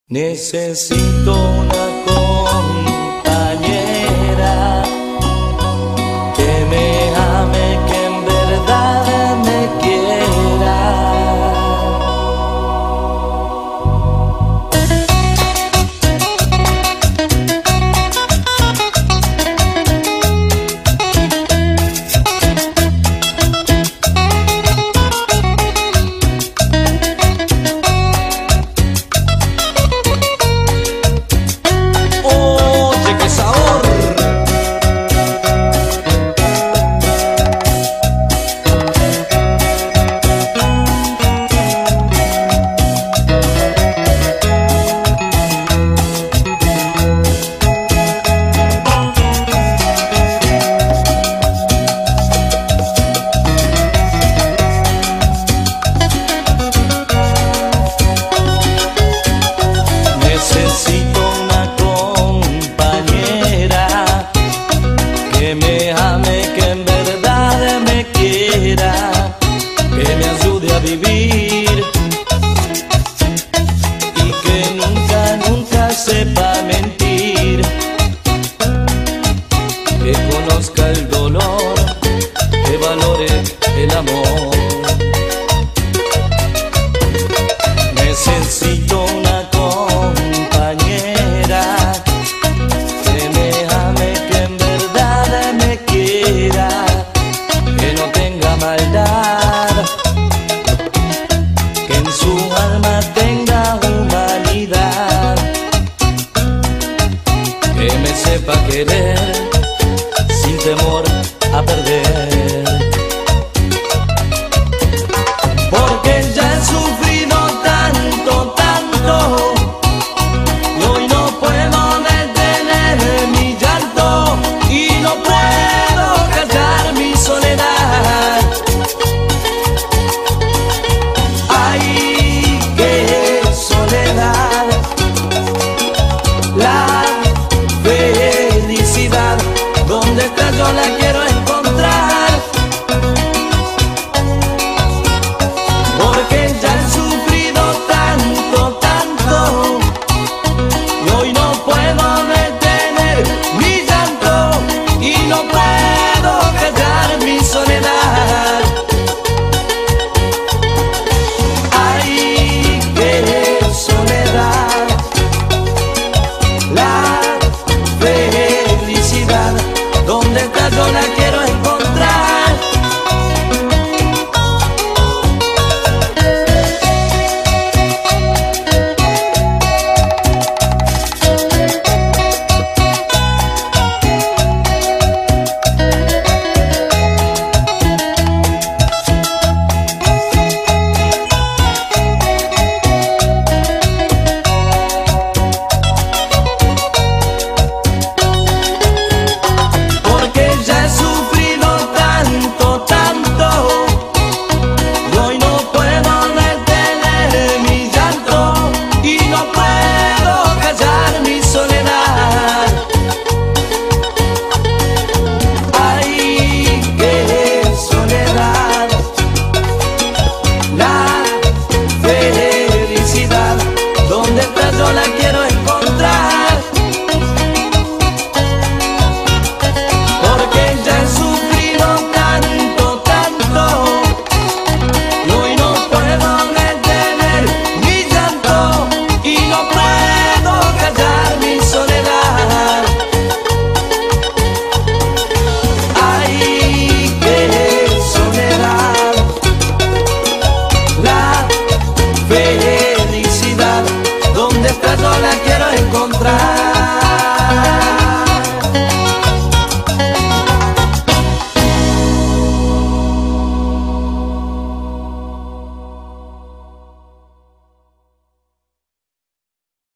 Necesito una compañera que me ame, que en verdad me quiera. Necesito una compañera que me ame, que en verdad me quiera, que me ayude a vivir y que nunca, nunca sepa mentir, que conozca el dolor, que valore el amor. Necesito una compañera que me ame, que en verdad me quiera, que no tenga maldad, que en su alma tenga humanidad, que me sepa querer sin temor a perder. Porque ya he sufrido tanto, tanto, y hoy no puedo detener mi llanto, y no puedo callar mi soledad. Ay, qué soledad, la felicidad, ¿dónde está? Yo la quiero encontrar. Porque ya he sufrido tanto, tanto, y hoy no puedo detener mi llanto, y no puedo callar mi soledad. Ay, qué soledad, la felicidad, ¿dónde está? Yo la quiero encontrar. Porque ya he sufrido tanto, tanto, y hoy no puedo detener mi llanto, y no puedo callar mi soledad. Ay, qué soledad, la felicidad, ¿dónde está? Yo la quiero encontrar. Porque ya he sufrido tanto, tanto, y hoy no puedo detener mi llanto, y no puedo callar mi soledad. Ay, qué soledad, la felicidad, ¿dónde está? Yo la quiero encontrar.